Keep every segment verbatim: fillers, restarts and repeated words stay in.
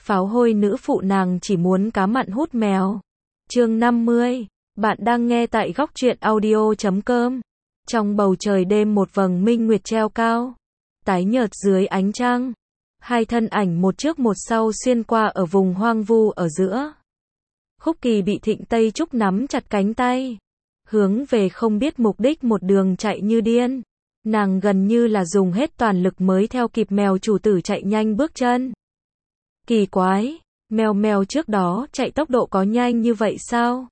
Pháo hôi nữ phụ nàng chỉ muốn cá mặn hút mèo. Chương năm mươi. Bạn đang nghe tại góc truyện audio chấm com. Trong bầu trời đêm một vầng minh nguyệt treo cao, tái nhợt dưới ánh trăng. Hai thân ảnh một trước một sau xuyên qua ở vùng hoang vu ở giữa. Khúc Kỳ bị Thịnh Tây Trúc nắm chặt cánh tay, hướng về không biết mục đích một đường chạy như điên. Nàng gần như là dùng hết toàn lực mới theo kịp mèo chủ tử chạy nhanh bước chân. Kỳ quái, mèo mèo trước đó chạy tốc độ có nhanh như vậy sao?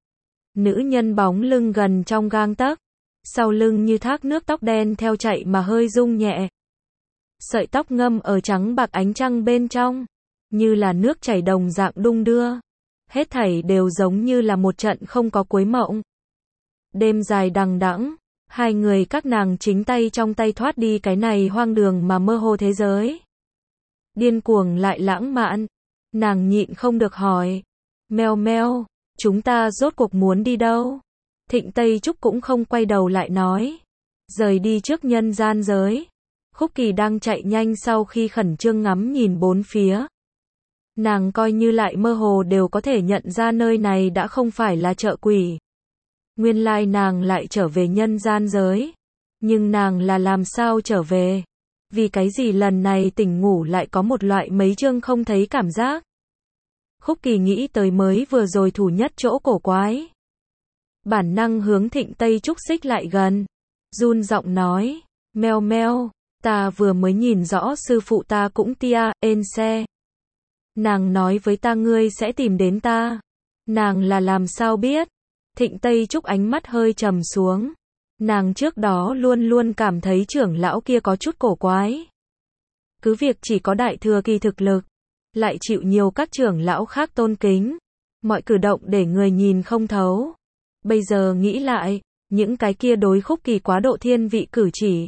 Nữ nhân bóng lưng gần trong gang tấc, sau lưng như thác nước tóc đen theo chạy mà hơi rung nhẹ. Sợi tóc ngâm ở trắng bạc ánh trăng bên trong, như là nước chảy đồng dạng đung đưa. Hết thảy đều giống như là một trận không có cuối mộng. Đêm dài đằng đẵng, hai người các nàng chính tay trong tay thoát đi cái này hoang đường mà mơ hồ thế giới. Điên cuồng lại lãng mạn, nàng nhịn không được hỏi, mèo mèo, chúng ta rốt cuộc muốn đi đâu? Thịnh Tây Trúc cũng không quay đầu lại nói, rời đi trước nhân gian giới. Khúc Kỳ đang chạy nhanh sau khi khẩn trương ngắm nhìn bốn phía. Nàng coi như lại mơ hồ đều có thể nhận ra nơi này đã không phải là chợ quỷ. Nguyên lai nàng lại trở về nhân gian giới. Nhưng nàng là làm sao trở về? Vì cái gì lần này tỉnh ngủ lại có một loại mấy chương không thấy cảm giác? Khúc Kỳ nghĩ tới mới vừa rồi thủ nhất chỗ cổ quái. Bản năng hướng Thịnh Tây Trúc xích lại gần, run giọng nói, meo meo, ta vừa mới nhìn rõ sư phụ ta cũng tia, ên xe. Nàng nói với ta ngươi sẽ tìm đến ta. Nàng là làm sao biết? Thịnh Tây Trúc ánh mắt hơi trầm xuống. Nàng trước đó luôn luôn cảm thấy trưởng lão kia có chút cổ quái. Cứ việc chỉ có đại thừa kỳ thực lực, lại chịu nhiều các trưởng lão khác tôn kính. Mọi cử động để người nhìn không thấu. Bây giờ nghĩ lại, những cái kia đối Khúc Kỳ quá độ thiên vị cử chỉ,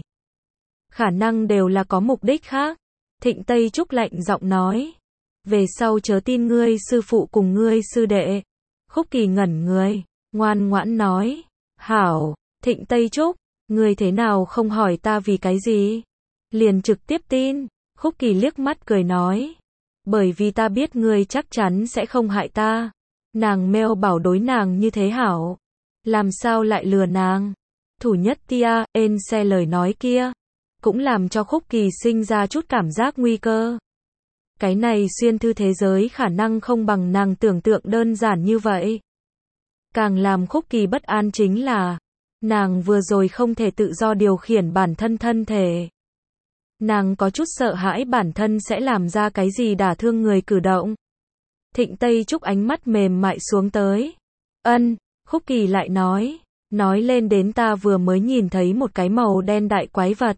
khả năng đều là có mục đích khác. Thịnh Tây Trúc lạnh giọng nói, về sau chớ tin ngươi sư phụ cùng ngươi sư đệ. Khúc Kỳ ngẩn người, ngoan ngoãn nói, hảo. Thịnh Tây Trúc, ngươi thế nào không hỏi ta vì cái gì? Liền trực tiếp tin. Khúc Kỳ liếc mắt cười nói, bởi vì ta biết ngươi chắc chắn sẽ không hại ta. Nàng meo bảo đối nàng như thế hảo, làm sao lại lừa nàng? Thủ nhất tia, ên xe lời nói kia, cũng làm cho Khúc Kỳ sinh ra chút cảm giác nguy cơ. Cái này xuyên thư thế giới khả năng không bằng nàng tưởng tượng đơn giản như vậy. Càng làm Khúc Kỳ bất an chính là, nàng vừa rồi không thể tự do điều khiển bản thân thân thể. Nàng có chút sợ hãi bản thân sẽ làm ra cái gì đả thương người cử động. Thịnh Tây Trúc ánh mắt mềm mại xuống tới. Ân, Khúc Kỳ lại nói, nói lên đến ta vừa mới nhìn thấy một cái màu đen đại quái vật.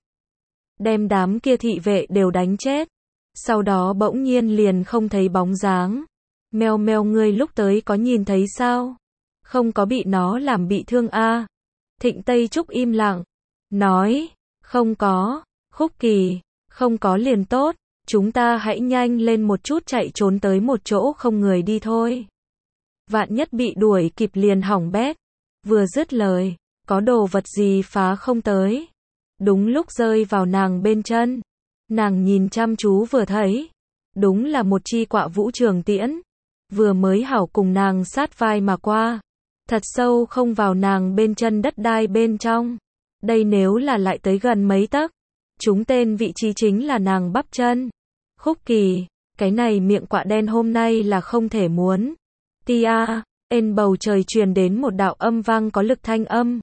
Đem đám kia thị vệ đều đánh chết. Sau đó bỗng nhiên liền không thấy bóng dáng. Meo meo ngươi lúc tới có nhìn thấy sao? Không có bị nó làm bị thương a? À? Thịnh Tây Trúc im lặng, nói, không có. Khúc Kỳ, không có liền tốt, chúng ta hãy nhanh lên một chút chạy trốn tới một chỗ không người đi thôi. Vạn nhất bị đuổi kịp liền hỏng bét. Vừa dứt lời, có đồ vật gì phá không tới. Đúng lúc rơi vào nàng bên chân. Nàng nhìn chăm chú vừa thấy. Đúng là một chi quạ vũ trường tiễn. Vừa mới hảo cùng nàng sát vai mà qua. Thật sâu không vào nàng bên chân đất đai bên trong. Đây nếu là lại tới gần mấy tấc. Chúng tên vị trí chính là nàng bắp chân. Khúc Kỳ, cái này miệng quạ đen hôm nay là không thể muốn. Tia, ên bầu trời truyền đến một đạo âm vang có lực thanh âm.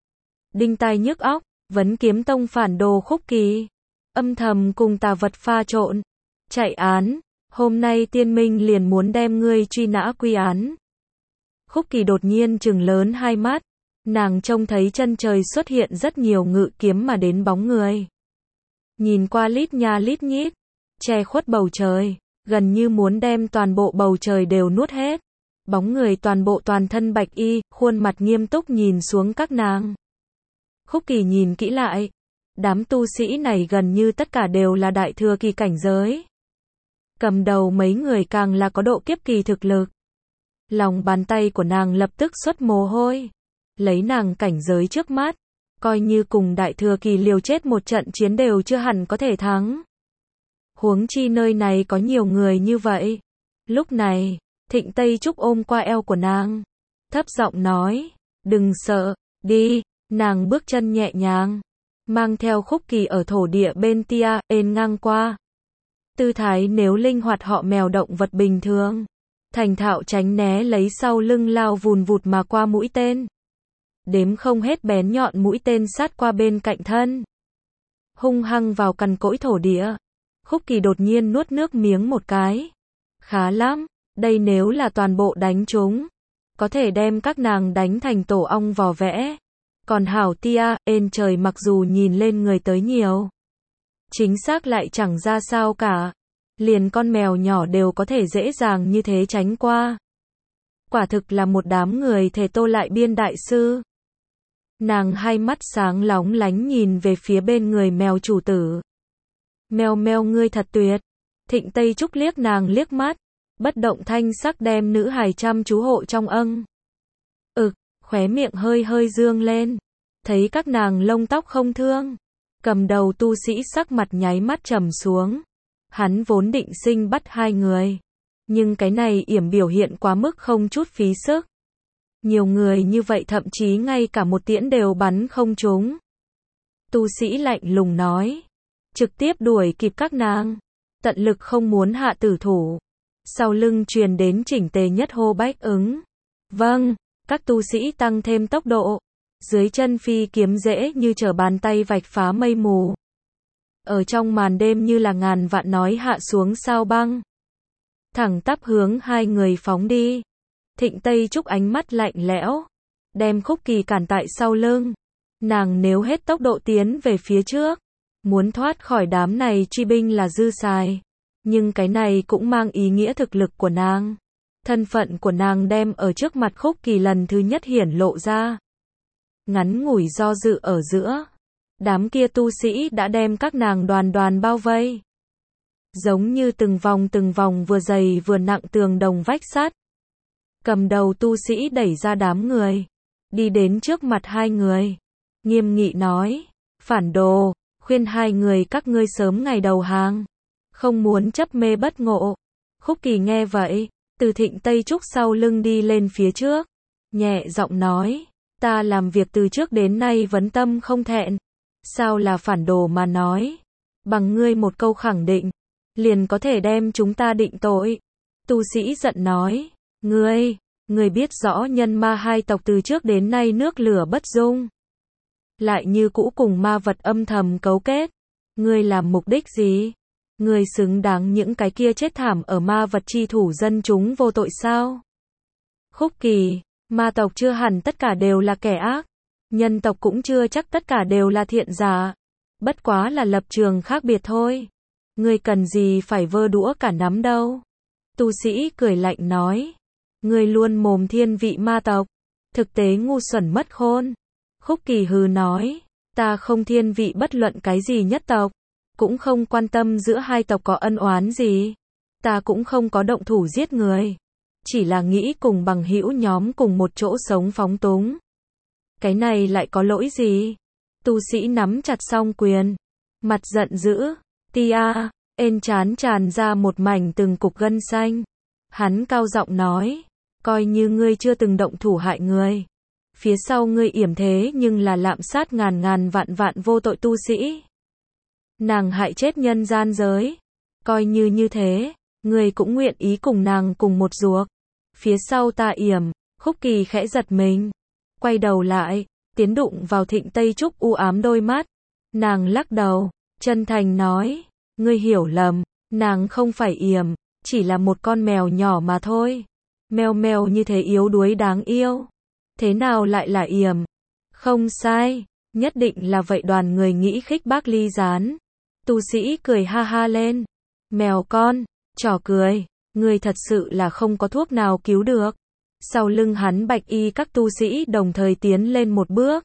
Đinh tai nhức óc, Vấn Kiếm Tông phản đồ Khúc Kỳ. Âm thầm cùng tà vật pha trộn. Chạy án, hôm nay tiên minh liền muốn đem ngươi truy nã quy án. Khúc Kỳ đột nhiên trừng lớn hai mắt. Nàng trông thấy chân trời xuất hiện rất nhiều ngự kiếm mà đến bóng người. Nhìn qua lít nha lít nhít, che khuất bầu trời, gần như muốn đem toàn bộ bầu trời đều nuốt hết. Bóng người toàn bộ toàn thân bạch y, khuôn mặt nghiêm túc nhìn xuống các nàng. Khúc Kỳ nhìn kỹ lại, đám tu sĩ này gần như tất cả đều là đại thừa kỳ cảnh giới. Cầm đầu mấy người càng là có độ kiếp kỳ thực lực. Lòng bàn tay của nàng lập tức xuất mồ hôi. Lấy nàng cảnh giới trước mắt, coi như cùng đại thừa kỳ liều chết một trận chiến đều chưa hẳn có thể thắng. Huống chi nơi này có nhiều người như vậy. Lúc này, Thịnh Tây Trúc ôm qua eo của nàng, thấp giọng nói, đừng sợ, đi, nàng bước chân nhẹ nhàng, mang theo Khúc Kỳ ở thổ địa bên tia, ên ngang qua. Tư thái nếu linh hoạt họ mèo động vật bình thường, thành thạo tránh né lấy sau lưng lao vùn vụt mà qua mũi tên. Đếm không hết bén nhọn mũi tên sát qua bên cạnh thân, hung hăng vào cằn cỗi thổ địa. Khúc Kỳ đột nhiên nuốt nước miếng một cái. Khá lắm, đây nếu là toàn bộ đánh chúng, có thể đem các nàng đánh thành tổ ong vò vẽ. Còn hảo tia, ên trời mặc dù nhìn lên người tới nhiều, chính xác lại chẳng ra sao cả. Liền con mèo nhỏ đều có thể dễ dàng như thế tránh qua. Quả thực là một đám người thể tô lại biên đại sư. Nàng hai mắt sáng lóng lánh nhìn về phía bên người mèo chủ tử. Mèo mèo ngươi thật tuyệt. Thịnh Tây Trúc liếc nàng liếc mắt, bất động thanh sắc đem nữ hài chăm chú hộ trong âng. Ực, khóe miệng hơi hơi dương lên. Thấy các nàng lông tóc không thương. Cầm đầu tu sĩ sắc mặt nháy mắt trầm xuống. Hắn vốn định sinh bắt hai người. Nhưng cái này yểm biểu hiện quá mức không chút phí sức. Nhiều người như vậy thậm chí ngay cả một tiễn đều bắn không trúng. Tu sĩ lạnh lùng nói. Trực tiếp đuổi kịp các nàng. Tận lực không muốn hạ tử thủ. Sau lưng truyền đến chỉnh tề nhất hô bách ứng. Vâng, các tu sĩ tăng thêm tốc độ. Dưới chân phi kiếm dễ như trở bàn tay vạch phá mây mù. Ở trong màn đêm như là ngàn vạn nói hạ xuống sao băng. Thẳng tắp hướng hai người phóng đi. Thịnh Tây Trúc ánh mắt lạnh lẽo, đem Khúc Kỳ cản tại sau lưng. Nàng nếu hết tốc độ tiến về phía trước, muốn thoát khỏi đám này truy binh là dư xài. Nhưng cái này cũng mang ý nghĩa thực lực của nàng. Thân phận của nàng đem ở trước mặt Khúc Kỳ lần thứ nhất hiển lộ ra. Ngắn ngủi do dự ở giữa, đám kia tu sĩ đã đem các nàng đoàn đoàn bao vây. Giống như từng vòng từng vòng vừa dày vừa nặng tường đồng vách sắt. Cầm đầu tu sĩ đẩy ra đám người, đi đến trước mặt hai người, nghiêm nghị nói, phản đồ, khuyên hai người các ngươi sớm ngày đầu hàng, không muốn chấp mê bất ngộ. Khúc Kỳ nghe vậy, từ Thịnh Tây Trúc sau lưng đi lên phía trước, nhẹ giọng nói, ta làm việc từ trước đến nay vấn tâm không thẹn, sao là phản đồ mà nói, bằng ngươi một câu khẳng định, liền có thể đem chúng ta định tội. Tu sĩ giận nói, ngươi, ngươi biết rõ nhân ma hai tộc từ trước đến nay nước lửa bất dung, lại như cũ cùng ma vật âm thầm cấu kết, ngươi làm mục đích gì? Ngươi xứng đáng những cái kia chết thảm ở ma vật chi thủ dân chúng vô tội sao? Khúc Kỳ, ma tộc chưa hẳn tất cả đều là kẻ ác, nhân tộc cũng chưa chắc tất cả đều là thiện giả, bất quá là lập trường khác biệt thôi. Ngươi cần gì phải vơ đũa cả nắm đâu? Tu sĩ cười lạnh nói, ngươi luôn mồm thiên vị ma tộc, thực tế ngu xuẩn mất khôn. Khúc Kỳ hừ nói, ta không thiên vị bất luận cái gì nhất tộc, cũng không quan tâm giữa hai tộc có ân oán gì, ta cũng không có động thủ giết người, chỉ là nghĩ cùng bằng hữu nhóm cùng một chỗ sống phóng túng. Cái này lại có lỗi gì? Tu sĩ nắm chặt song quyền, mặt giận dữ, tia, ên chán tràn ra một mảnh từng cục gân xanh. Hắn cao giọng nói, coi như ngươi chưa từng động thủ hại người, phía sau ngươi yểm thế nhưng là lạm sát ngàn ngàn vạn vạn vô tội tu sĩ. Nàng hại chết nhân gian giới, coi như như thế, ngươi cũng nguyện ý cùng nàng cùng một ruột. Phía sau ta yểm. Khúc Kỳ khẽ giật mình, quay đầu lại, tiến đụng vào Thịnh Tây Trúc u ám đôi mắt. Nàng lắc đầu, chân thành nói, ngươi hiểu lầm, nàng không phải yểm, chỉ là một con mèo nhỏ mà thôi. Mèo mèo như thế yếu đuối đáng yêu, thế nào lại là yểm? Không sai, nhất định là vậy. Đoàn người nghĩ khích bác ly gián. Tu sĩ cười ha ha lên, mèo con, trò cười, ngươi thật sự là không có thuốc nào cứu được. Sau lưng hắn bạch y các tu sĩ đồng thời tiến lên một bước,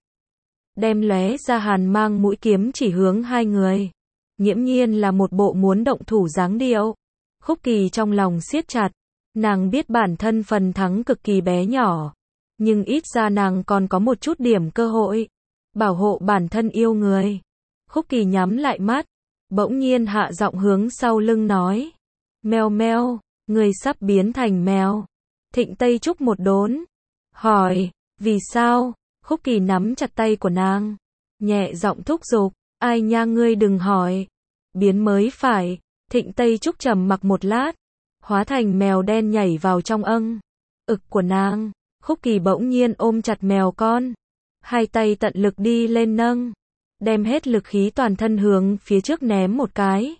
đem lóe ra hàn mang mũi kiếm chỉ hướng hai người. Nghiễm nhiên là một bộ muốn động thủ dáng điệu. Khúc Kỳ trong lòng siết chặt, nàng biết bản thân phần thắng cực kỳ bé nhỏ, nhưng ít ra nàng còn có một chút điểm cơ hội bảo hộ bản thân yêu người. Khúc Kỳ nhắm lại mắt, bỗng nhiên hạ giọng hướng sau lưng nói. Mèo mèo, người sắp biến thành mèo. Thịnh Tây Trúc một đốn. Hỏi, vì sao? Khúc Kỳ nắm chặt tay của nàng. Nhẹ giọng thúc giục, ai nha ngươi đừng hỏi. Biến mới phải. Thịnh Tây Trúc trầm mặc một lát. Hóa thành mèo đen nhảy vào trong âng. Ực của nàng. Khúc Kỳ bỗng nhiên ôm chặt mèo con. Hai tay tận lực đi lên nâng. Đem hết lực khí toàn thân hướng phía trước ném một cái.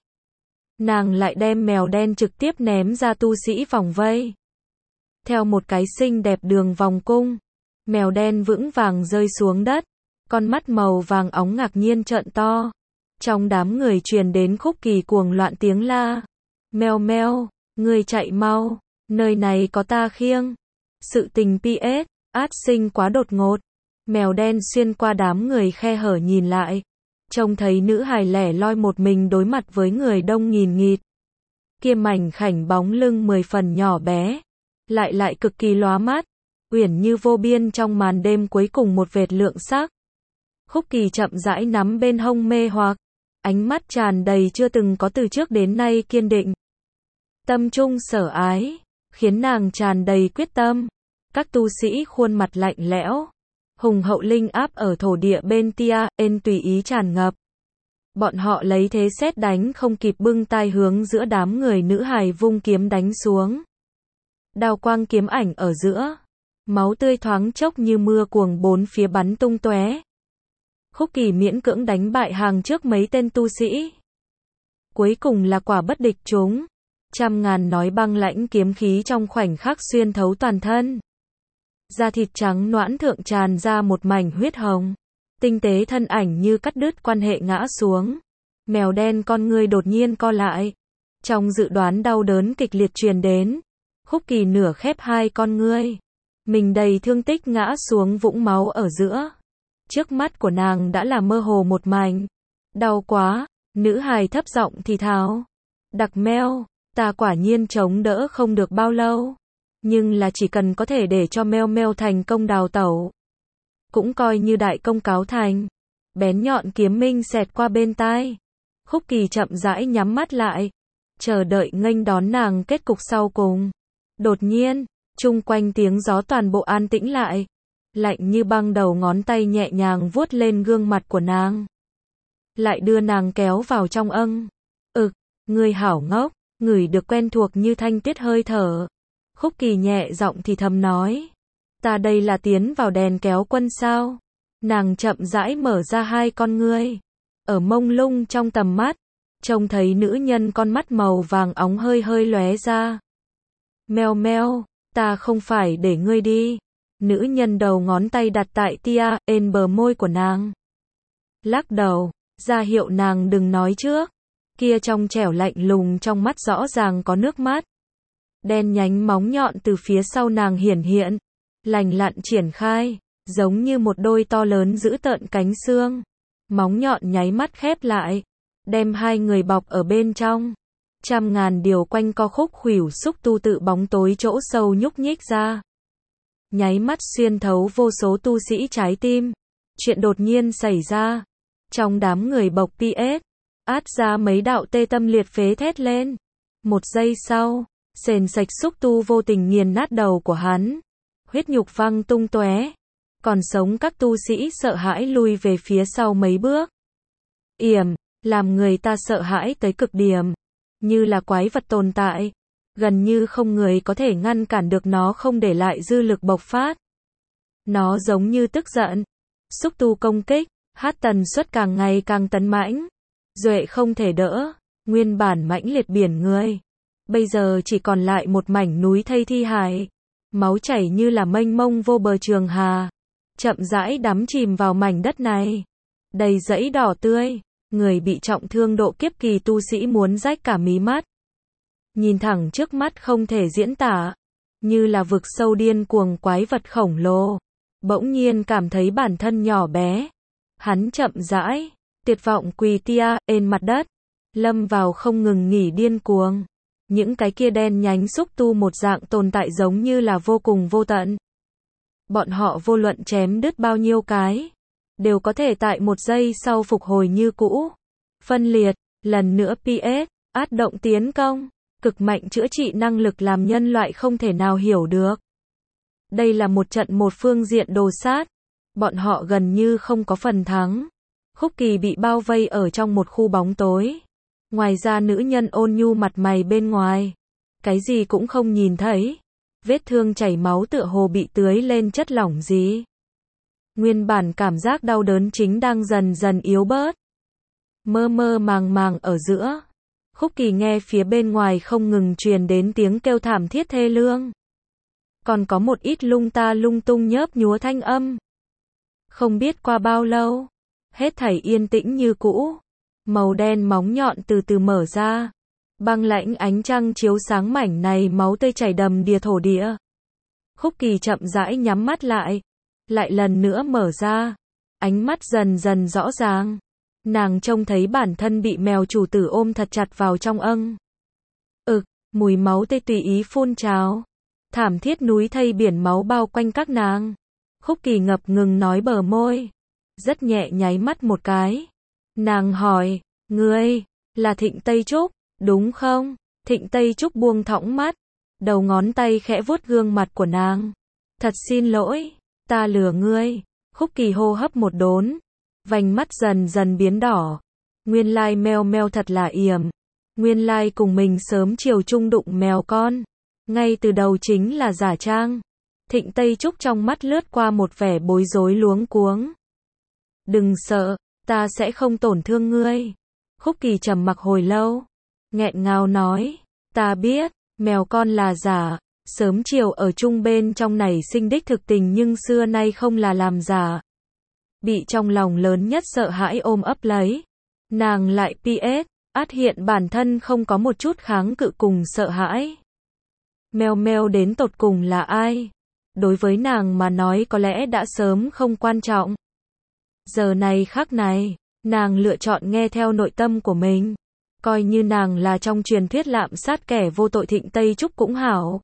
Nàng lại đem mèo đen trực tiếp ném ra tu sĩ vòng vây. Theo một cái xinh đẹp đường vòng cung, mèo đen vững vàng rơi xuống đất, con mắt màu vàng óng ngạc nhiên trợn to. Trong đám người truyền đến Khúc Kỳ cuồng loạn tiếng la. Mèo mèo, ngươi chạy mau, nơi này có ta khiêng. Sự tình pê ét, át sinh quá đột ngột. Mèo đen xuyên qua đám người khe hở nhìn lại. Trông thấy nữ hài lẻ loi một mình đối mặt với người đông nghìn nghịt. Kia mảnh khảnh bóng lưng mười phần nhỏ bé. Lại lại cực kỳ lóa mắt. Uyển như vô biên trong màn đêm cuối cùng một vệt lượng sắc. Khúc Kỳ chậm rãi nắm bên hông mê hoặc. Ánh mắt tràn đầy chưa từng có từ trước đến nay kiên định. Tâm trung sở ái. Khiến nàng tràn đầy quyết tâm. Các tu sĩ khuôn mặt lạnh lẽo. Hùng hậu linh áp ở thổ địa bên tia, ên tùy ý tràn ngập. Bọn họ lấy thế sét đánh không kịp bưng tai hướng giữa đám người nữ hài vung kiếm đánh xuống. Đao quang kiếm ảnh ở giữa. Máu tươi thoáng chốc như mưa cuồng bốn phía bắn tung tóe. Khúc Kỳ miễn cưỡng đánh bại hàng trước mấy tên tu sĩ. Cuối cùng là quả bất địch chúng. Trăm ngàn nói băng lãnh kiếm khí trong khoảnh khắc xuyên thấu toàn thân. Da thịt trắng nõn thượng tràn ra một mảnh huyết hồng. Tinh tế thân ảnh như cắt đứt quan hệ ngã xuống. Mèo đen con ngươi đột nhiên co lại. Trong dự đoán đau đớn kịch liệt truyền đến. Khúc Kỳ nửa khép hai con ngươi. Mình đầy thương tích ngã xuống vũng máu ở giữa. Trước mắt của nàng đã là mơ hồ một mảnh. Đau quá, nữ hài thấp giọng thì thào. Đặc meo, ta quả nhiên chống đỡ không được bao lâu. Nhưng là chỉ cần có thể để cho meo meo thành công đào tẩu. Cũng coi như đại công cáo thành. Bén nhọn kiếm minh xẹt qua bên tai. Khúc Kỳ chậm rãi nhắm mắt lại. Chờ đợi nghênh đón nàng kết cục sau cùng. Đột nhiên, chung quanh tiếng gió toàn bộ an tĩnh lại. Lạnh như băng đầu ngón tay nhẹ nhàng vuốt lên gương mặt của nàng. Lại đưa nàng kéo vào trong âng. Ực, người hảo ngốc, ngửi được quen thuộc như thanh tuyết hơi thở. Khúc Kỳ nhẹ giọng thì thầm nói. Ta đây là tiến vào đèn kéo quân sao? Nàng chậm rãi mở ra hai con ngươi. Ở mông lung trong tầm mắt. Trông thấy nữ nhân con mắt màu vàng óng hơi hơi lóe ra. Mèo mèo, ta không phải để ngươi đi. Nữ nhân đầu ngón tay đặt tại tia, ên bờ môi của nàng. Lắc đầu, ra hiệu nàng đừng nói trước. Kia trong trẻo lạnh lùng trong mắt rõ ràng có nước mắt. Đen nhánh móng nhọn từ phía sau nàng hiển hiện. Lành lặn triển khai, giống như một đôi to lớn giữ tợn cánh xương. Móng nhọn nháy mắt khép lại. Đem hai người bọc ở bên trong. Trăm ngàn điều quanh co khúc khuỷu xúc tu tự bóng tối chỗ sâu nhúc nhích ra. Nháy mắt xuyên thấu vô số tu sĩ trái tim. Chuyện đột nhiên xảy ra. Trong đám người bộc pê ét, át ra mấy đạo tê tâm liệt phế thét lên. Một giây sau, sền sạch xúc tu vô tình nghiền nát đầu của hắn. Huyết nhục văng tung tóe. Còn sống các tu sĩ sợ hãi lui về phía sau mấy bước. Yểm, làm người ta sợ hãi tới cực điểm. Như là quái vật tồn tại. Gần như không người có thể ngăn cản được nó không để lại dư lực bộc phát. Nó giống như tức giận. Xúc tu công kích, hát tần suất càng ngày càng tấn mãnh. Duệ không thể đỡ, nguyên bản mãnh liệt biển người. Bây giờ chỉ còn lại một mảnh núi thây thi hài. Máu chảy như là mênh mông vô bờ trường hà. Chậm rãi đắm chìm vào mảnh đất này. Đầy dãy đỏ tươi. Người bị trọng thương độ kiếp kỳ tu sĩ muốn rách cả mí mắt. Nhìn thẳng trước mắt không thể diễn tả. Như là vực sâu điên cuồng quái vật khổng lồ. Bỗng nhiên cảm thấy bản thân nhỏ bé. Hắn chậm rãi, tuyệt vọng quỳ tia, ên mặt đất. Lâm vào không ngừng nghỉ điên cuồng. Những cái kia đen nhánh xúc tu một dạng tồn tại giống như là vô cùng vô tận. Bọn họ vô luận chém đứt bao nhiêu cái. Đều có thể tại một giây sau phục hồi như cũ. Phân liệt, Lần nữa pê ét, át động tiến công, cực mạnh chữa trị năng lực làm nhân loại không thể nào hiểu được. Đây là một trận một phương diện đồ sát. Bọn họ gần như không có phần thắng. Khúc Kỳ bị bao vây ở trong một khu bóng tối. Ngoài ra nữ nhân ôn nhu mặt mày bên ngoài. Cái gì cũng không nhìn thấy. Vết thương chảy máu tựa hồ bị tưới lên chất lỏng gì. Nguyên bản cảm giác đau đớn chính đang dần dần yếu bớt. Mơ mơ màng màng ở giữa. Khúc Kỳ nghe phía bên ngoài không ngừng truyền đến tiếng kêu thảm thiết thê lương. Còn có một ít lung ta lung tung nhớp nhúa thanh âm. Không biết qua bao lâu, hết thảy yên tĩnh như cũ. Màu đen móng nhọn từ từ mở ra. Băng lãnh ánh trăng chiếu sáng mảnh này máu tươi chảy đầm đìa thổ địa. Khúc Kỳ chậm rãi nhắm mắt lại. Lại lần nữa mở ra. Ánh mắt dần dần rõ ràng. Nàng trông thấy bản thân bị mèo chủ tử ôm thật chặt vào trong âng. Ực, mùi máu tươi tùy ý phun trào. Thảm thiết núi thây biển máu bao quanh các nàng. Khúc Kỳ ngập ngừng nói bờ môi. Rất nhẹ nháy mắt một cái. Nàng hỏi, ngươi, là Thịnh Tây Trúc, đúng không? Thịnh Tây Trúc buông thõng mắt. Đầu ngón tay khẽ vuốt gương mặt của nàng. Thật xin lỗi, ta lừa ngươi. Khúc Kỳ hô hấp một đốn. Vành mắt dần dần biến đỏ. Nguyên lai mèo mèo thật là yểm. Nguyên lai cùng mình sớm chiều chung đụng mèo con. Ngay từ đầu chính là giả trang. Thịnh Tây Trúc trong mắt lướt qua một vẻ bối rối luống cuống. Đừng sợ, ta sẽ không tổn thương ngươi. Khúc Kỳ trầm mặc hồi lâu. Nghẹn ngào nói, ta biết, mèo con là giả. Sớm chiều ở chung bên trong này sinh đích thực tình nhưng xưa nay không là làm giả. Bị trong lòng lớn nhất sợ hãi ôm ấp lấy. Nàng lại pê ét, át hiện bản thân không có một chút kháng cự cùng sợ hãi. Mèo mèo đến tột cùng là ai? Đối với nàng mà nói có lẽ đã sớm không quan trọng. Giờ này khắc này, nàng lựa chọn nghe theo nội tâm của mình. Coi như nàng là trong truyền thuyết lạm sát kẻ vô tội Thịnh Tây Trúc cũng hảo.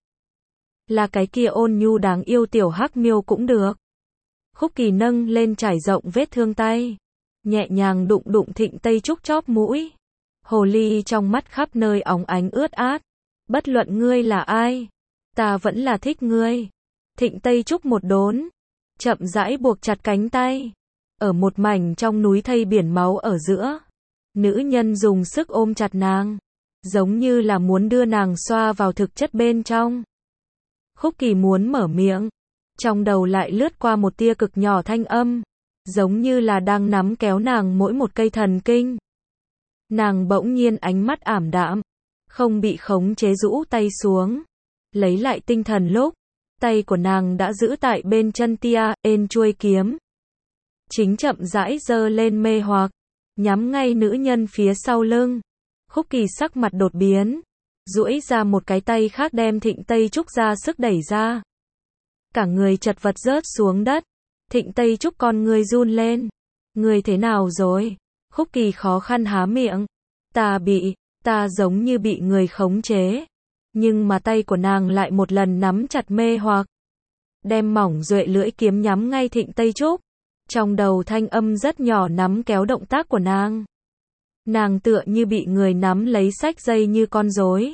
Là cái kia ôn nhu đáng yêu tiểu hắc miêu cũng được. Khúc Kỳ nâng lên trải rộng vết thương tay. Nhẹ nhàng đụng đụng Thịnh Tây Trúc chóp mũi. Hồ ly trong mắt khắp nơi óng ánh ướt át. Bất luận ngươi là ai, ta vẫn là thích ngươi. Thịnh Tây Trúc một đốn. Chậm rãi buộc chặt cánh tay. Ở một mảnh trong núi thây biển máu ở giữa. Nữ nhân dùng sức ôm chặt nàng. Giống như là muốn đưa nàng xoa vào thực chất bên trong. Khúc Kỳ muốn mở miệng. Trong đầu lại lướt qua một tia cực nhỏ thanh âm. Giống như là đang nắm kéo nàng mỗi một cây thần kinh. Nàng bỗng nhiên ánh mắt ảm đạm. Không bị khống chế rũ tay xuống. Lấy lại tinh thần lúc. Tay của nàng đã giữ tại bên chân tia, ên chuôi kiếm. Chính chậm rãi giơ lên mê hoặc. Nhắm ngay nữ nhân phía sau lưng. Khúc Kỳ sắc mặt đột biến. Duỗi ra một cái tay khác đem Thịnh Tây Trúc ra sức đẩy ra. Cả người chật vật rớt xuống đất. Thịnh Tây Trúc con người run lên. Người thế nào rồi? Khúc Kỳ khó khăn há miệng. Ta bị, ta giống như bị người khống chế. Nhưng mà tay của nàng lại một lần nắm chặt mê hoặc. Đem mỏng duệ lưỡi kiếm nhắm ngay Thịnh Tây Trúc. Trong đầu thanh âm rất nhỏ nắm kéo động tác của nàng. Nàng tựa như bị người nắm lấy xách dây như con rối.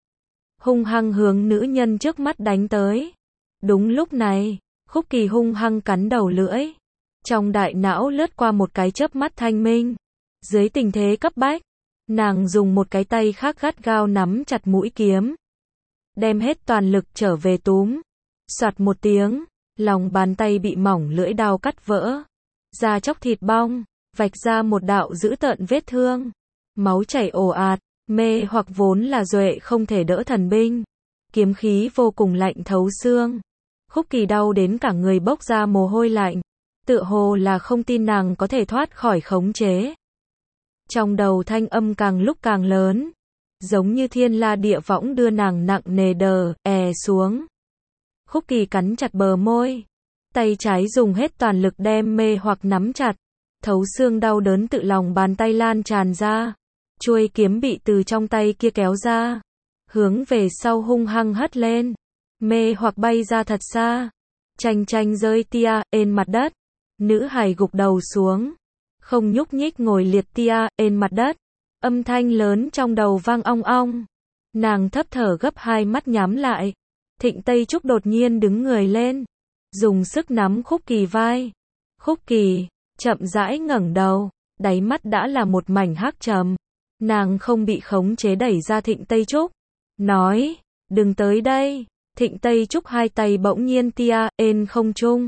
Hung hăng hướng nữ nhân trước mắt đánh tới. Đúng lúc này, Khúc Kỳ hung hăng cắn đầu lưỡi. Trong đại não lướt qua một cái chớp mắt thanh minh. Dưới tình thế cấp bách, nàng dùng một cái tay khác gắt gao nắm chặt mũi kiếm. Đem hết toàn lực trở về túm. Soạt một tiếng, lòng bàn tay bị mỏng lưỡi đao cắt vỡ. Da chóc thịt bong, vạch ra một đạo dữ tợn vết thương. Máu chảy ồ ạt, mê hoặc vốn là duệ không thể đỡ thần binh. Kiếm khí vô cùng lạnh thấu xương. Khúc Kỳ đau đến cả người bốc ra mồ hôi lạnh. Tựa hồ là không tin nàng có thể thoát khỏi khống chế. Trong đầu thanh âm càng lúc càng lớn. Giống như thiên la địa võng đưa nàng nặng nề đờ, è xuống. Khúc Kỳ cắn chặt bờ môi. Tay trái dùng hết toàn lực đem mê hoặc nắm chặt. Thấu xương đau đớn tự lòng bàn tay lan tràn ra. Chuôi kiếm bị từ trong tay kia kéo ra. Hướng về sau hung hăng hất lên. Mê hoặc bay ra thật xa. Chanh chanh rơi tia, ên mặt đất. Nữ hài gục đầu xuống. Không nhúc nhích ngồi liệt tia, ên mặt đất. Âm thanh lớn trong đầu vang ong ong. Nàng thấp thở gấp hai mắt nhắm lại. Thịnh Tây Trúc đột nhiên đứng người lên, dùng sức nắm Khúc Kỳ vai. Khúc Kỳ chậm rãi ngẩng đầu, đáy mắt đã là một mảnh hắc trầm. Nàng không bị khống chế đẩy ra Thịnh Tây Trúc, nói, đừng tới đây. Thịnh Tây Trúc hai tay bỗng nhiên tia ên không trung,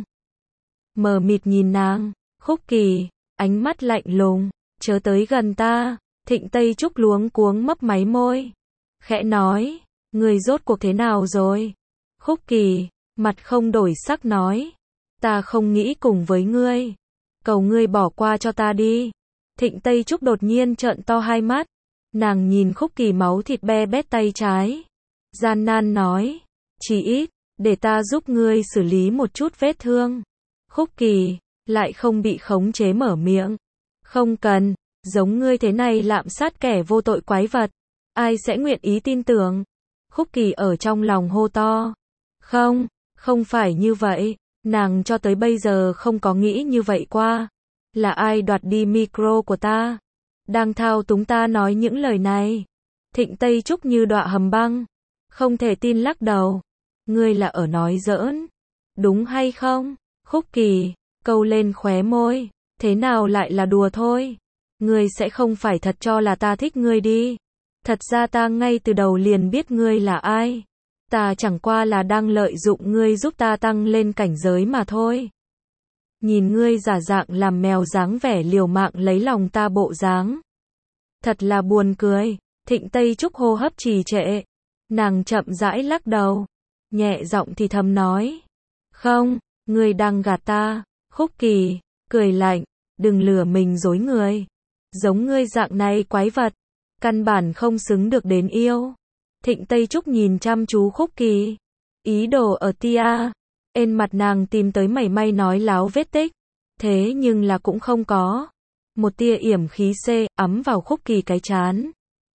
mờ mịt nhìn nàng. Khúc Kỳ ánh mắt lạnh lùng, chớ tới gần ta. Thịnh Tây Trúc luống cuống mấp máy môi, khẽ nói, người rốt cuộc thế nào rồi? Khúc Kỳ mặt không đổi sắc nói, ta không nghĩ cùng với ngươi, cầu ngươi bỏ qua cho ta đi. Thịnh Tây Trúc đột nhiên trợn to hai mắt, nàng nhìn Khúc Kỳ máu thịt be bét tay trái, gian nan nói, chỉ ít, để ta giúp ngươi xử lý một chút vết thương. Khúc Kỳ lại không bị khống chế mở miệng, không cần, giống ngươi thế này lạm sát kẻ vô tội quái vật, ai sẽ nguyện ý tin tưởng? Khúc Kỳ ở trong lòng hô to, không, không phải như vậy, nàng cho tới bây giờ không có nghĩ như vậy qua. Là ai đoạt đi micro của ta, đang thao túng ta nói những lời này? Thịnh Tây Trúc như đọa hầm băng, không thể tin lắc đầu, ngươi là ở nói giỡn, đúng hay không? Khúc Kỳ câu lên khóe môi, thế nào lại là đùa thôi? Ngươi sẽ không phải thật cho là ta thích ngươi đi. Thật ra ta ngay từ đầu liền biết ngươi là ai. Ta chẳng qua là đang lợi dụng ngươi giúp ta tăng lên cảnh giới mà thôi. Nhìn ngươi giả dạng làm mèo dáng vẻ liều mạng lấy lòng ta bộ dáng, thật là buồn cười. Thịnh Tây Trúc hô hấp trì trệ, nàng chậm rãi lắc đầu, nhẹ giọng thì thầm nói, không, ngươi đang gạt ta. Khúc Kỳ cười lạnh, đừng lừa mình dối người, giống ngươi dạng này quái vật, căn bản không xứng được đến yêu. Thịnh Tây Trúc nhìn chăm chú Khúc Kỳ, ý đồ ở tia ên mặt nàng tìm tới mảy may nói láo vết tích, thế nhưng là cũng không có. Một tia yểm khí c ấm vào Khúc Kỳ cái chán,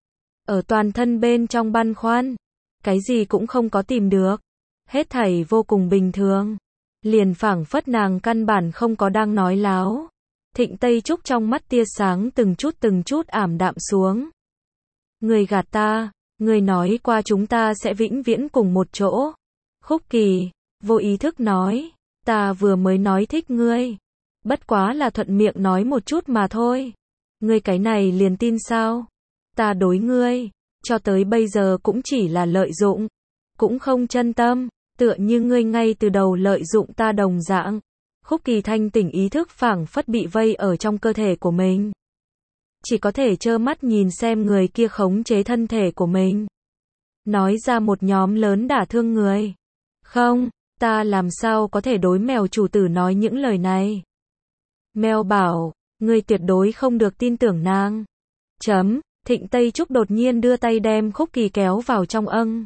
ở toàn thân bên trong băn khoăn, cái gì cũng không có tìm được, hết thảy vô cùng bình thường, liền phảng phất nàng căn bản không có đang nói láo. Thịnh Tây Trúc trong mắt tia sáng từng chút từng chút ảm đạm xuống. Người gạt ta, người nói qua chúng ta sẽ vĩnh viễn cùng một chỗ. Khúc Kỳ vô ý thức nói, ta vừa mới nói thích ngươi, bất quá là thuận miệng nói một chút mà thôi. Ngươi cái này liền tin sao? Ta đối ngươi cho tới bây giờ cũng chỉ là lợi dụng, cũng không chân tâm, tựa như ngươi ngay từ đầu lợi dụng ta đồng dạng. Khúc Kỳ thanh tỉnh ý thức phảng phất bị vây ở trong cơ thể của mình, chỉ có thể trơ mắt nhìn xem người kia khống chế thân thể của mình, nói ra một nhóm lớn đả thương người. Không, ta làm sao có thể đối mèo chủ tử nói những lời này? Mèo bảo, ngươi tuyệt đối không được tin tưởng nàng. Chấm, Thịnh Tây Trúc đột nhiên đưa tay đem Khúc Kỳ kéo vào trong âng.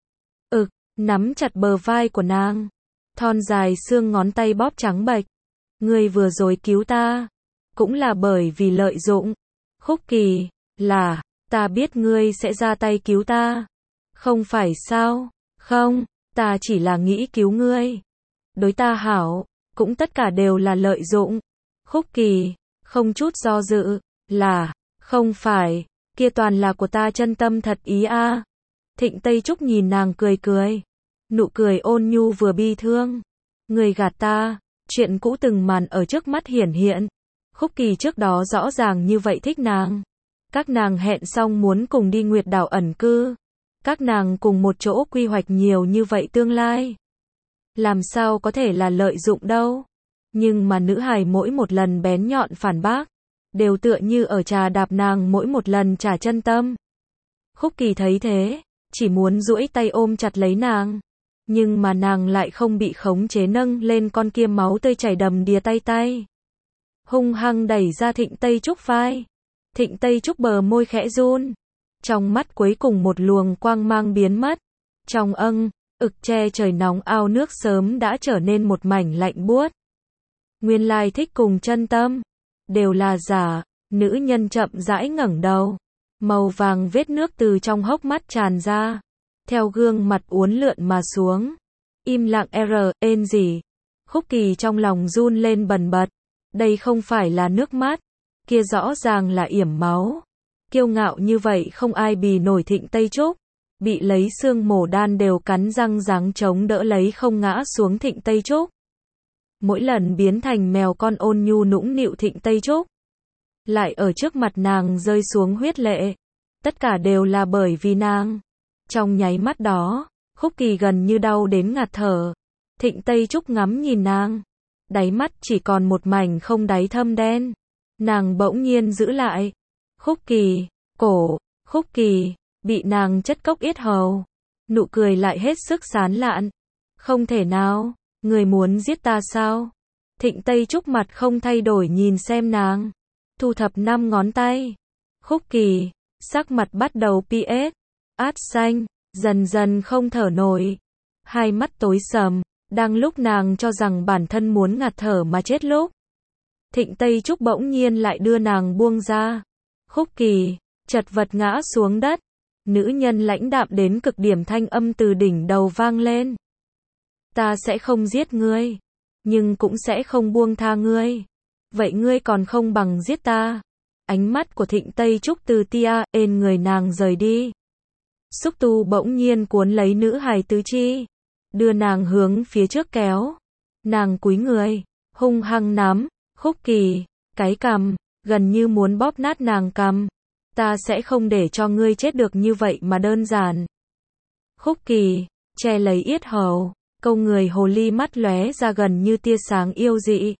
Ực, nắm chặt bờ vai của nàng, thon dài xương ngón tay bóp trắng bệch. Ngươi vừa rồi cứu ta, cũng là bởi vì lợi dụng. Khúc Kỳ, là, ta biết ngươi sẽ ra tay cứu ta. Không phải sao? Không, ta chỉ là nghĩ cứu ngươi. Đối ta hảo, cũng tất cả đều là lợi dụng. Khúc Kỳ, không chút do dự, là, không phải, kia toàn là của ta chân tâm thật ý a. À. Thịnh Tây Trúc nhìn nàng cười cười, nụ cười ôn nhu vừa bi thương. Người gạt ta, chuyện cũ từng màn ở trước mắt hiển hiện. Khúc Kỳ trước đó rõ ràng như vậy thích nàng. Các nàng hẹn xong muốn cùng đi Nguyệt Đảo ẩn cư. Các nàng cùng một chỗ quy hoạch nhiều như vậy tương lai. Làm sao có thể là lợi dụng đâu. Nhưng mà nữ hài mỗi một lần bén nhọn phản bác, đều tựa như ở trà đạp nàng mỗi một lần trả chân tâm. Khúc Kỳ thấy thế, chỉ muốn duỗi tay ôm chặt lấy nàng. Nhưng mà nàng lại không bị khống chế nâng lên con kia máu tươi chảy đầm đìa tay tay. Hung hăng đẩy ra Thịnh Tây Trúc vai. Thịnh Tây Trúc bờ môi khẽ run. Trong mắt cuối cùng một luồng quang mang biến mất. Trong âng, ực che trời nóng ao nước sớm đã trở nên một mảnh lạnh buốt. Nguyên lai thích cùng chân tâm, đều là giả. Nữ nhân chậm rãi ngẩng đầu. Màu vàng vết nước từ trong hốc mắt tràn ra, theo gương mặt uốn lượn mà xuống. Im lặng r, ên gì. Khúc Kỳ trong lòng run lên bần bật. Đây không phải là nước mắt, kia rõ ràng là yểm máu. Kiêu ngạo như vậy không ai bì nổi Thịnh Tây Trúc. Bị lấy xương mổ đan đều cắn răng giáng chống đỡ lấy không ngã xuống Thịnh Tây Trúc. Mỗi lần biến thành mèo con ôn nhu nũng nịu Thịnh Tây Trúc, lại ở trước mặt nàng rơi xuống huyết lệ. Tất cả đều là bởi vì nàng. Trong nháy mắt đó, Khúc Kỳ gần như đau đến ngạt thở. Thịnh Tây Trúc ngắm nhìn nàng. Đáy mắt chỉ còn một mảnh không đáy thâm đen. Nàng bỗng nhiên giữ lại. Khúc Kỳ, cổ, Khúc Kỳ, bị nàng chất cốc yết hầu. Nụ cười lại hết sức sán lạn. Không thể nào, người muốn giết ta sao? Thịnh Tây Trúc mặt không thay đổi nhìn xem nàng. Thu thập năm ngón tay. Khúc Kỳ, sắc mặt bắt đầu pi ết, át xanh, dần dần không thở nổi. Hai mắt tối sầm, đang lúc nàng cho rằng bản thân muốn ngạt thở mà chết lúc. Thịnh Tây Trúc bỗng nhiên lại đưa nàng buông ra. Khúc Kỳ, chật vật ngã xuống đất. Nữ nhân lãnh đạm đến cực điểm thanh âm từ đỉnh đầu vang lên. Ta sẽ không giết ngươi, nhưng cũng sẽ không buông tha ngươi. Vậy ngươi còn không bằng giết ta. Ánh mắt của Thịnh Tây Trúc từ tia, ên người nàng rời đi. Xúc tu bỗng nhiên cuốn lấy nữ hài tứ chi, đưa nàng hướng phía trước kéo. Nàng cúi người, hung hăng nắm Khúc Kỳ cái cằm, gần như muốn bóp nát nàng cằm. Ta sẽ không để cho ngươi chết được như vậy mà đơn giản. Khúc Kỳ che lấy yết hầu, câu người hồ ly mắt lóe ra gần như tia sáng yêu dị.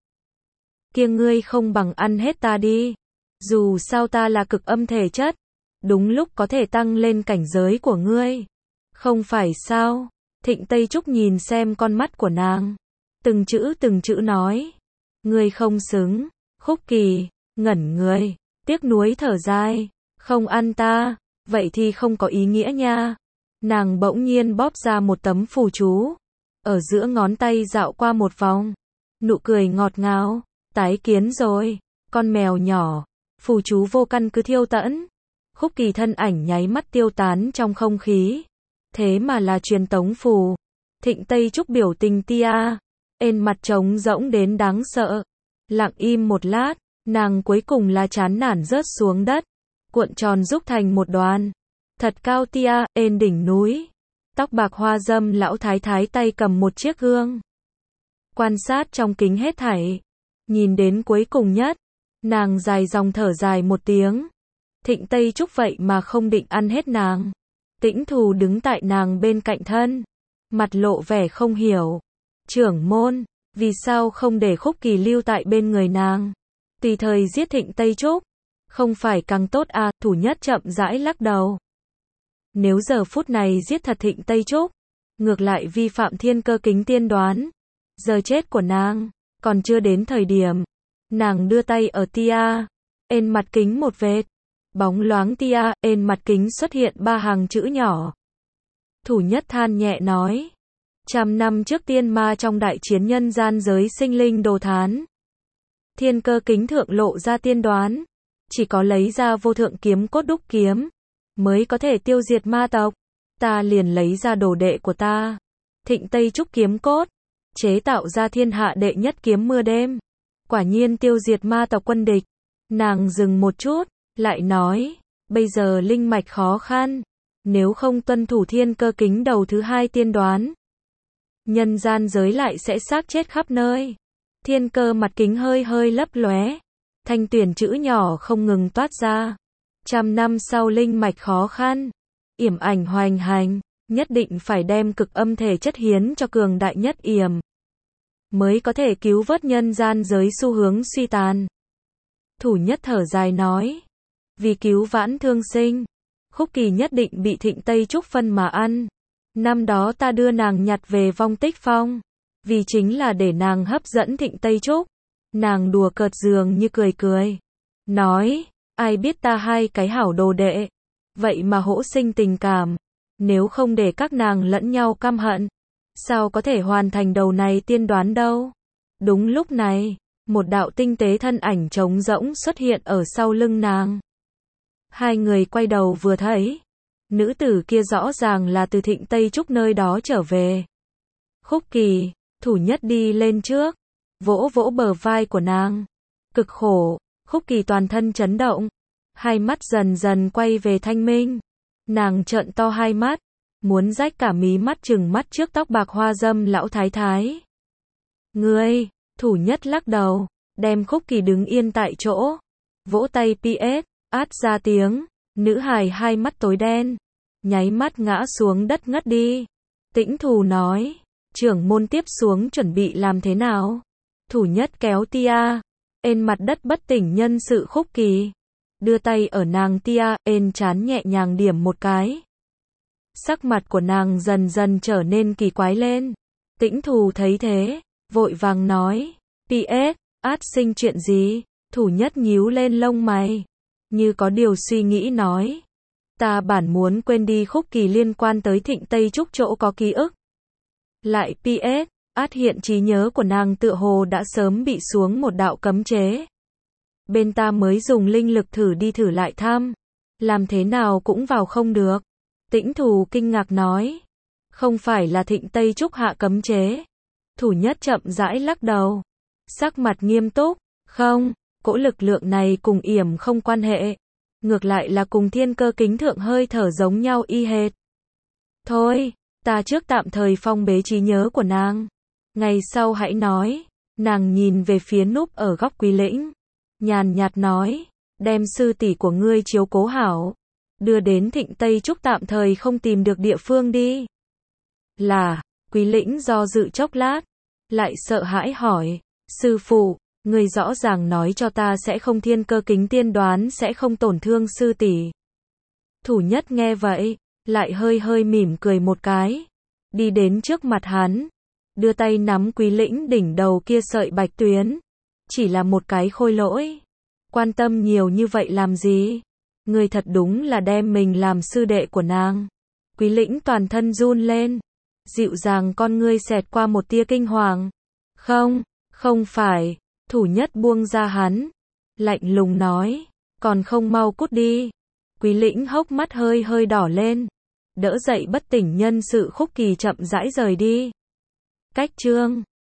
Kia ngươi không bằng ăn hết ta đi. Dù sao ta là cực âm thể chất, đúng lúc có thể tăng lên cảnh giới của ngươi. Không phải sao? Thịnh Tây Trúc nhìn xem con mắt của nàng, từng chữ từng chữ nói. Ngươi không xứng. Khúc Kỳ ngẩn người, tiếc nuối thở dài. Không ăn ta, vậy thì không có ý nghĩa nha. Nàng bỗng nhiên bóp ra một tấm phù chú, ở giữa ngón tay dạo qua một vòng. Nụ cười ngọt ngào, tái kiến rồi, con mèo nhỏ. Phù chú vô căn cứ thiêu tẫn. Khúc Kỳ thân ảnh nháy mắt tiêu tán trong không khí. Thế mà là truyền tống phù. Thịnh Tây Trúc biểu tình tia, ên mặt trống rỗng đến đáng sợ. Lặng im một lát, nàng cuối cùng là chán nản rớt xuống đất, cuộn tròn rúc thành một đoàn. Thật cao tia, ên đỉnh núi. Tóc bạc hoa dâm lão thái thái tay cầm một chiếc gương. Quan sát trong kính hết thảy. Nhìn đến cuối cùng nhất, nàng dài dòng thở dài một tiếng. Thịnh Tây Trúc vậy mà không định ăn hết nàng. Tĩnh Thù đứng tại nàng bên cạnh thân, mặt lộ vẻ không hiểu. Trưởng môn, vì sao không để Khúc Kỳ lưu tại bên người nàng? Tùy thời giết Thịnh Tây Trúc, không phải càng tốt à? Thủ nhất chậm rãi lắc đầu. Nếu giờ phút này giết thật Thịnh Tây Trúc, ngược lại vi phạm thiên cơ kính tiên đoán. Giờ chết của nàng, còn chưa đến thời điểm. Nàng đưa tay ở tia, ên mặt kính một vệt. Bóng loáng tia, ên mặt kính xuất hiện ba hàng chữ nhỏ. Thủ nhất than nhẹ nói. Trăm năm trước tiên ma trong đại chiến nhân gian giới sinh linh đồ thán. Thiên cơ kính thượng lộ ra tiên đoán. Chỉ có lấy ra vô thượng kiếm cốt đúc kiếm, mới có thể tiêu diệt ma tộc. Ta liền lấy ra đồ đệ của ta. Thịnh Tây Trúc kiếm cốt. Chế tạo ra thiên hạ đệ nhất kiếm mưa đêm. Quả nhiên tiêu diệt ma tộc quân địch. Nàng dừng một chút, lại nói, bây giờ linh mạch khó khăn. Nếu không tuân thủ thiên cơ kính đầu thứ hai tiên đoán, nhân gian giới lại sẽ xác chết khắp nơi. Thiên cơ mặt kính hơi hơi lấp lóe. Thanh tuyển chữ nhỏ không ngừng toát ra. Trăm năm sau linh mạch khó khăn, yểm ảnh hoành hành, nhất định phải đem cực âm thể chất hiến cho cường đại nhất yểm, mới có thể cứu vớt nhân gian giới xu hướng suy tàn. Thủ nhất thở dài nói, vì cứu vãn thương sinh, Khúc Kỳ nhất định bị Thịnh Tây Trúc phân mà ăn. Năm đó ta đưa nàng nhặt về Vong Tích Phong, vì chính là để nàng hấp dẫn Thịnh Tây Trúc. Nàng đùa cợt dường như cười cười, nói, ai biết ta hai cái hảo đồ đệ, vậy mà hỗ sinh tình cảm. Nếu không để các nàng lẫn nhau căm hận, sao có thể hoàn thành đầu này tiên đoán đâu. Đúng lúc này, một đạo tinh tế thân ảnh trống rỗng xuất hiện ở sau lưng nàng. Hai người quay đầu vừa thấy, nữ tử kia rõ ràng là từ Thịnh Tây Trúc nơi đó trở về. Khúc Kỳ, thủ nhất đi lên trước, vỗ vỗ bờ vai của nàng. Cực khổ, Khúc Kỳ toàn thân chấn động. hai mắt dần dần quay về Thanh Minh. Nàng trợn to hai mắt, muốn rách cả mí mắt trừng mắt trước tóc bạc hoa dâm lão thái thái. Ngươi, Thủ Nhất lắc đầu, đem Khúc Kỳ đứng yên tại chỗ, vỗ tay pi ét, át ra tiếng, nữ hài hai mắt tối đen, nháy mắt ngã xuống đất ngất đi. Tĩnh Thù nói, trưởng môn tiếp xuống chuẩn bị làm thế nào? Thủ Nhất kéo tia, ên mặt đất bất tỉnh nhân sự Khúc Kỳ, đưa tay ở nàng tia, ên chán nhẹ nhàng điểm một cái. Sắc mặt của nàng dần dần trở nên kỳ quái lên. Tĩnh Thù thấy thế, vội vàng nói, pi ét, át sinh chuyện gì? Thủ Nhất nhíu lên lông mày, như có điều suy nghĩ nói, ta bản muốn quên đi Khúc Kỳ liên quan tới Thịnh Tây Trúc chỗ có ký ức. Lại pi ét, át hiện trí nhớ của nàng tựa hồ đã sớm bị xuống một đạo cấm chế. Bên ta mới dùng linh lực thử đi thử lại thăm, làm thế nào cũng vào không được. Tĩnh Thù kinh ngạc nói, không phải là Thịnh Tây Trúc hạ cấm chế. Thủ Nhất chậm rãi lắc đầu, sắc mặt nghiêm túc, không, cỗ lực lượng này cùng yểm không quan hệ, ngược lại là cùng thiên cơ kính thượng hơi thở giống nhau y hệt. Thôi, ta trước tạm thời phong bế trí nhớ của nàng, ngày sau hãy nói. Nàng nhìn về phía núp ở góc Quý Lĩnh, nhàn nhạt nói, đem sư tỷ của ngươi chiếu cố hảo, đưa đến Thịnh Tây Trúc tạm thời không tìm được địa phương đi. Là, Quý Lĩnh do dự chốc lát, lại sợ hãi hỏi, sư phụ, người rõ ràng nói cho ta sẽ không thiên cơ kính tiên đoán sẽ không tổn thương sư tỷ. Thủ Nhất nghe vậy, lại hơi hơi mỉm cười một cái, đi đến trước mặt hắn, đưa tay nắm Quý Lĩnh đỉnh đầu kia sợi bạch tuyến, chỉ là một cái khôi lỗi, quan tâm nhiều như vậy làm gì? Người thật đúng là đem mình làm sư đệ của nàng. Quý Lĩnh toàn thân run lên, dịu dàng con ngươi xẹt qua một tia kinh hoàng. Không, không phải. Thủ Nhất buông ra hắn, lạnh lùng nói, còn không mau cút đi. Quý Lĩnh hốc mắt hơi hơi đỏ lên, đỡ dậy bất tỉnh nhân sự Khúc Kỳ chậm rãi rời đi. Cách chương